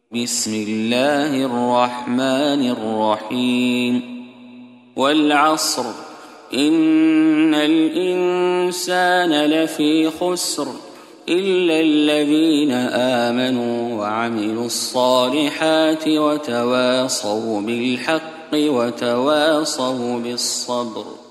بسم الله الرحمن الرحيم والعصر إن الإنسان لفي خسر إلا الذين آمنوا وعملوا الصالحات وتواصوا بالحق وتواصوا بالصبر.